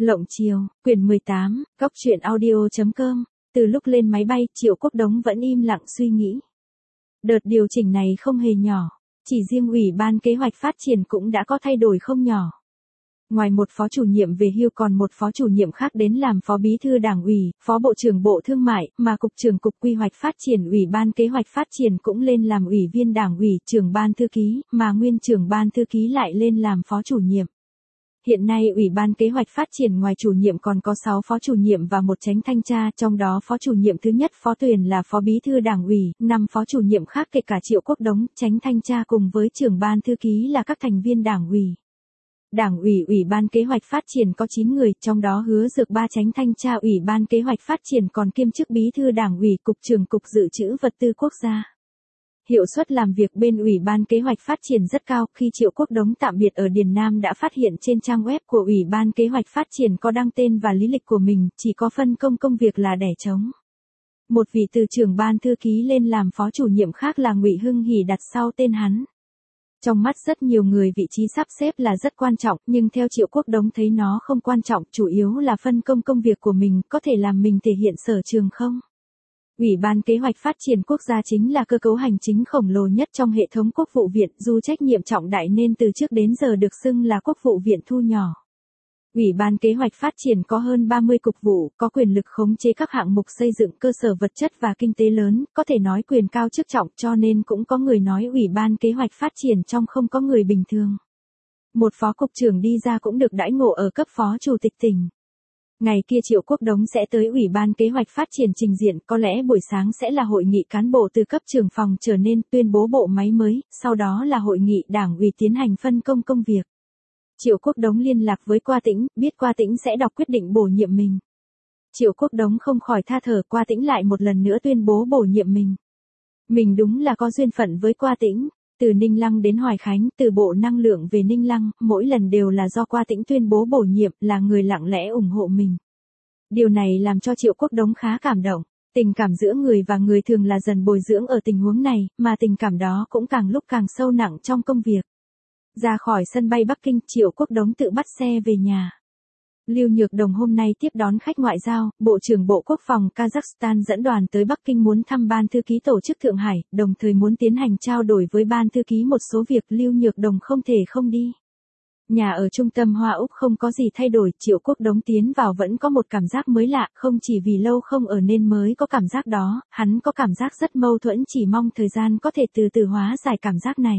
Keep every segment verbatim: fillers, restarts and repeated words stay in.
Lộng Chiều, quyển mười tám, góc truyện audio chấm com. Từ lúc lên máy bay, Triệu Quốc Đống vẫn im lặng suy nghĩ. Đợt điều chỉnh này không hề nhỏ, chỉ riêng Ủy ban Kế hoạch Phát triển cũng đã có thay đổi không nhỏ. Ngoài một phó chủ nhiệm về hưu còn một phó chủ nhiệm khác đến làm phó bí thư đảng ủy, phó bộ trưởng Bộ Thương mại, mà cục trưởng cục quy hoạch phát triển Ủy ban Kế hoạch Phát triển cũng lên làm ủy viên đảng ủy, trưởng ban thư ký, mà nguyên trưởng ban thư ký lại lên làm phó chủ nhiệm. Hiện nay Ủy ban Kế hoạch Phát triển ngoài chủ nhiệm còn có sáu phó chủ nhiệm và một chánh thanh tra, trong đó phó chủ nhiệm thứ nhất Phó Tuyền là phó bí thư đảng ủy, năm phó chủ nhiệm khác kể cả Triệu Quốc Đống, chánh thanh tra cùng với trưởng ban thư ký là các thành viên đảng ủy. Đảng ủy Ủy ban Kế hoạch Phát triển có chín người, trong đó Hứa Dược ba chánh thanh tra Ủy ban Kế hoạch Phát triển còn kiêm chức bí thư đảng ủy, cục trưởng cục dự trữ vật tư quốc gia. Hiệu suất làm việc bên Ủy ban Kế hoạch Phát triển rất cao, khi Triệu Quốc Đống tạm biệt ở Điền Nam đã phát hiện trên trang web của Ủy ban Kế hoạch Phát triển có đăng tên và lý lịch của mình, chỉ có phân công công việc là đẻ trống. Một vị từ trưởng ban thư ký lên làm phó chủ nhiệm khác là Ngụy Hưng Hỉ đặt sau tên hắn. Trong mắt rất nhiều người vị trí sắp xếp là rất quan trọng, nhưng theo Triệu Quốc Đống thấy nó không quan trọng, chủ yếu là phân công công việc của mình, có thể làm mình thể hiện sở trường không? Ủy ban Kế hoạch Phát triển quốc gia chính là cơ cấu hành chính khổng lồ nhất trong hệ thống Quốc vụ viện, dù trách nhiệm trọng đại nên từ trước đến giờ được xưng là Quốc vụ viện thu nhỏ. Ủy ban Kế hoạch Phát triển có hơn ba mươi cục vụ, có quyền lực khống chế các hạng mục xây dựng cơ sở vật chất và kinh tế lớn, có thể nói quyền cao chức trọng, cho nên cũng có người nói Ủy ban Kế hoạch Phát triển trong không có người bình thường. Một phó cục trưởng đi ra cũng được đãi ngộ ở cấp phó chủ tịch tỉnh. Ngày kia Triệu Quốc Đống sẽ tới Ủy ban Kế hoạch Phát triển trình diện, có lẽ buổi sáng sẽ là hội nghị cán bộ từ cấp trưởng phòng trở nên, tuyên bố bộ máy mới, sau đó là hội nghị đảng ủy tiến hành phân công công việc. Triệu Quốc Đống liên lạc với Qua Tĩnh, biết Qua Tĩnh sẽ đọc quyết định bổ nhiệm mình. Triệu Quốc Đống không khỏi tha thở, Qua Tĩnh lại một lần nữa tuyên bố bổ nhiệm mình. Mình đúng là có duyên phận với Qua Tĩnh. Từ Ninh Lăng đến Hoài Khánh, từ Bộ Năng lượng về Ninh Lăng, mỗi lần đều là do Qua Tĩnh tuyên bố bổ nhiệm, là người lặng lẽ ủng hộ mình. Điều này làm cho Triệu Quốc Đống khá cảm động. Tình cảm giữa người và người thường là dần bồi dưỡng ở tình huống này, mà tình cảm đó cũng càng lúc càng sâu nặng trong công việc. Ra khỏi sân bay Bắc Kinh, Triệu Quốc Đống tự bắt xe về nhà. Lưu Nhược Đồng hôm nay tiếp đón khách ngoại giao, Bộ trưởng Bộ Quốc phòng Kazakhstan dẫn đoàn tới Bắc Kinh muốn thăm Ban Thư ký Tổ chức Thượng Hải, đồng thời muốn tiến hành trao đổi với Ban Thư ký một số việc, Lưu Nhược Đồng không thể không đi. Nhà ở trung tâm Hoa Úc không có gì thay đổi, Triệu Quốc Đống tiến vào vẫn có một cảm giác mới lạ, không chỉ vì lâu không ở nên mới có cảm giác đó, hắn có cảm giác rất mâu thuẫn, chỉ mong thời gian có thể từ từ hóa giải cảm giác này.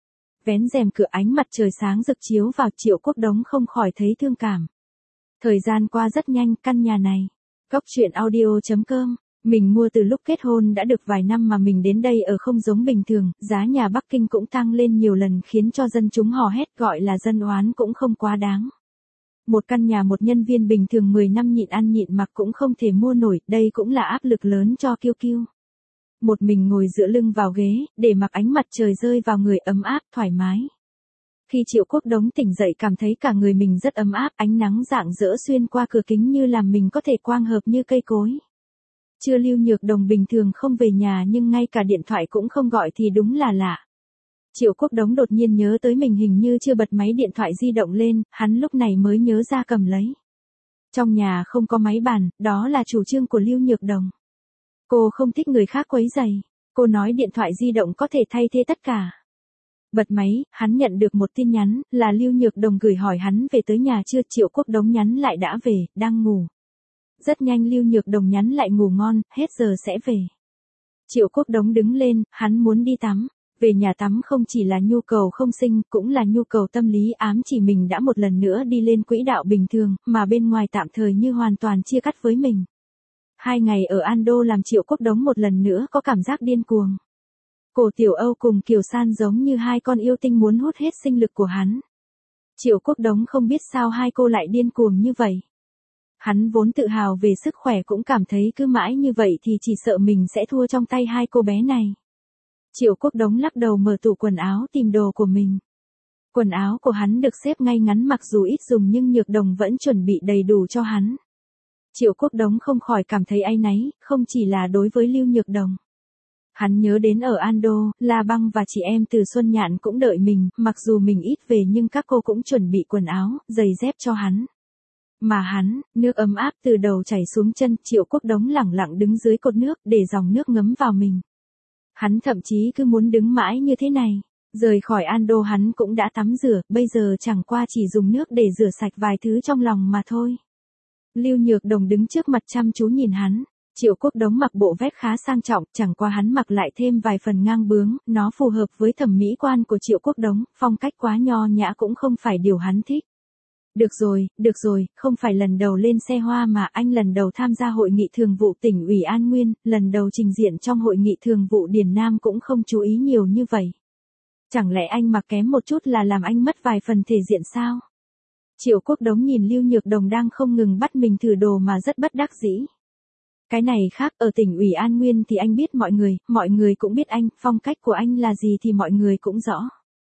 Vén rèm cửa, ánh mặt trời sáng rực chiếu vào, Triệu Quốc Đống không khỏi thấy thương cảm. Thời gian qua rất nhanh, căn nhà này. Góc truyện audio chấm com. Mình mua từ lúc kết hôn đã được vài năm mà mình đến đây ở không giống bình thường, giá nhà Bắc Kinh cũng tăng lên nhiều lần khiến cho dân chúng hò hét, gọi là dân oán cũng không quá đáng. Một căn nhà một nhân viên bình thường mười năm nhịn ăn nhịn mặc cũng không thể mua nổi, đây cũng là áp lực lớn cho Kiêu Kiêu. Một mình ngồi dựa lưng vào ghế, để mặc ánh mặt trời rơi vào người, ấm áp, thoải mái. Khi Triệu Quốc Đống tỉnh dậy cảm thấy cả người mình rất ấm áp, ánh nắng rạng rỡ xuyên qua cửa kính như làm mình có thể quang hợp như cây cối. Chưa Lưu Nhược Đồng bình thường không về nhà nhưng ngay cả điện thoại cũng không gọi thì đúng là lạ. Triệu Quốc Đống đột nhiên nhớ tới mình hình như chưa bật máy điện thoại di động lên, hắn lúc này mới nhớ ra cầm lấy. Trong nhà không có máy bàn, đó là chủ trương của Lưu Nhược Đồng. Cô không thích người khác quấy rầy. Cô nói điện thoại di động có thể thay thế tất cả. Bật máy, hắn nhận được một tin nhắn, là Lưu Nhược Đồng gửi hỏi hắn về tới nhà chưa, Triệu Quốc Đống nhắn lại đã về, đang ngủ. Rất nhanh Lưu Nhược Đồng nhắn lại ngủ ngon, hết giờ sẽ về. Triệu Quốc Đống đứng lên, hắn muốn đi tắm. Về nhà tắm không chỉ là nhu cầu không sinh, cũng là nhu cầu tâm lý, ám chỉ mình đã một lần nữa đi lên quỹ đạo bình thường, mà bên ngoài tạm thời như hoàn toàn chia cắt với mình. Hai ngày ở Ando làm Triệu Quốc Đống một lần nữa có cảm giác điên cuồng. Cổ Tiểu Âu cùng Kiều San giống như hai con yêu tinh muốn hút hết sinh lực của hắn. Triệu Quốc Đống không biết sao hai cô lại điên cuồng như vậy. Hắn vốn tự hào về sức khỏe cũng cảm thấy cứ mãi như vậy thì chỉ sợ mình sẽ thua trong tay hai cô bé này. Triệu Quốc Đống lắc đầu mở tủ quần áo tìm đồ của mình. Quần áo của hắn được xếp ngay ngắn, mặc dù ít dùng nhưng Nhược Đồng vẫn chuẩn bị đầy đủ cho hắn. Triệu Quốc Đống không khỏi cảm thấy áy náy, không chỉ là đối với Lưu Nhược Đồng. Hắn nhớ đến ở Ando, La Băng và chị em từ Xuân Nhạn cũng đợi mình, mặc dù mình ít về nhưng các cô cũng chuẩn bị quần áo, giày dép cho hắn. Mà hắn, nước ấm áp từ đầu chảy xuống chân, Triệu Quốc Đống lẳng lặng đứng dưới cột nước, để dòng nước ngấm vào mình. Hắn thậm chí cứ muốn đứng mãi như thế này. Rời khỏi Ando hắn cũng đã tắm rửa, bây giờ chẳng qua chỉ dùng nước để rửa sạch vài thứ trong lòng mà thôi. Lưu Nhược Đồng đứng trước mặt chăm chú nhìn hắn. Triệu Quốc Đống mặc bộ vest khá sang trọng, chẳng qua hắn mặc lại thêm vài phần ngang bướng, nó phù hợp với thẩm mỹ quan của Triệu Quốc Đống, phong cách quá nho nhã cũng không phải điều hắn thích. Được rồi, được rồi, không phải lần đầu lên xe hoa mà anh lần đầu tham gia hội nghị thường vụ tỉnh ủy An Nguyên, lần đầu trình diện trong hội nghị thường vụ Điền Nam cũng không chú ý nhiều như vậy. Chẳng lẽ anh mặc kém một chút là làm anh mất vài phần thể diện sao? Triệu Quốc Đống nhìn Lưu Nhược Đồng đang không ngừng bắt mình thử đồ mà rất bất đắc dĩ. Cái này khác, ở tỉnh ủy An Nguyên thì anh biết mọi người, mọi người cũng biết anh, phong cách của anh là gì thì mọi người cũng rõ.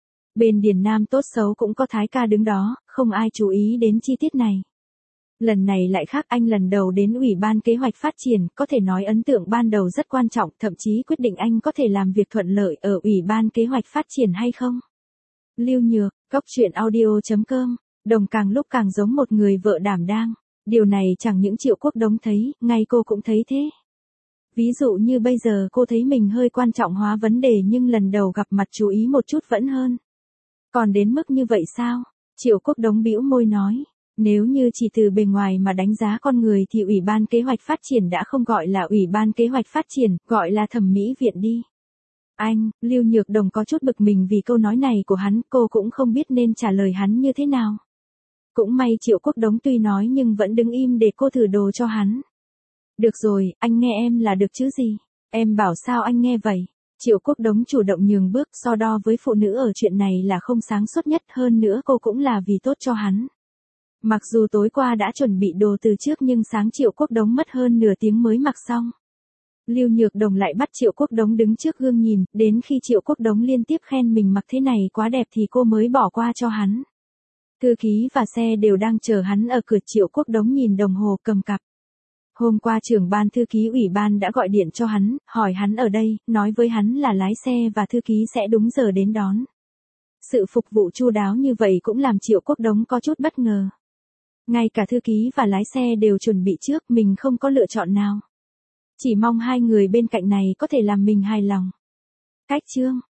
Bên Điền Nam tốt xấu cũng có Thái ca đứng đó, không ai chú ý đến chi tiết này. Lần này lại khác, anh lần đầu đến Ủy ban Kế hoạch Phát triển, có thể nói ấn tượng ban đầu rất quan trọng, thậm chí quyết định anh có thể làm việc thuận lợi ở Ủy ban Kế hoạch Phát triển hay không. Lưu Nhược, Cốc Truyện Audio chấm com, Đồng càng lúc càng giống một người vợ đảm đang. Điều này chẳng những Triệu Quốc Đống thấy, ngay cô cũng thấy thế. Ví dụ như bây giờ cô thấy mình hơi quan trọng hóa vấn đề nhưng lần đầu gặp mặt chú ý một chút vẫn hơn. Còn đến mức như vậy sao? Triệu Quốc Đống bĩu môi nói. Nếu như chỉ từ bề ngoài mà đánh giá con người thì Ủy ban Kế hoạch Phát triển đã không gọi là Ủy ban Kế hoạch Phát triển, gọi là thẩm mỹ viện đi. Anh, Lưu Nhược Đồng có chút bực mình vì câu nói này của hắn, cô cũng không biết nên trả lời hắn như thế nào. Cũng may Triệu Quốc Đống tuy nói nhưng vẫn đứng im để cô thử đồ cho hắn. Được rồi, anh nghe em là được chứ gì? Em bảo sao anh nghe vậy? Triệu Quốc Đống chủ động nhường bước, so đo với phụ nữ ở chuyện này là không sáng suốt nhất, hơn nữa cô cũng là vì tốt cho hắn. Mặc dù tối qua đã chuẩn bị đồ từ trước nhưng sáng Triệu Quốc Đống mất hơn nửa tiếng mới mặc xong. Lưu Nhược Đồng lại bắt Triệu Quốc Đống đứng trước gương nhìn, đến khi Triệu Quốc Đống liên tiếp khen mình mặc thế này quá đẹp thì cô mới bỏ qua cho hắn. Thư ký và xe đều đang chờ hắn ở cửa. Triệu Quốc Đống nhìn đồng hồ cầm cặp. Hôm qua trưởng ban thư ký ủy ban đã gọi điện cho hắn, hỏi hắn ở đây, nói với hắn là lái xe và thư ký sẽ đúng giờ đến đón. Sự phục vụ chu đáo như vậy cũng làm Triệu Quốc Đống có chút bất ngờ. Ngay cả thư ký và lái xe đều chuẩn bị trước, mình không có lựa chọn nào. Chỉ mong hai người bên cạnh này có thể làm mình hài lòng. Cách chương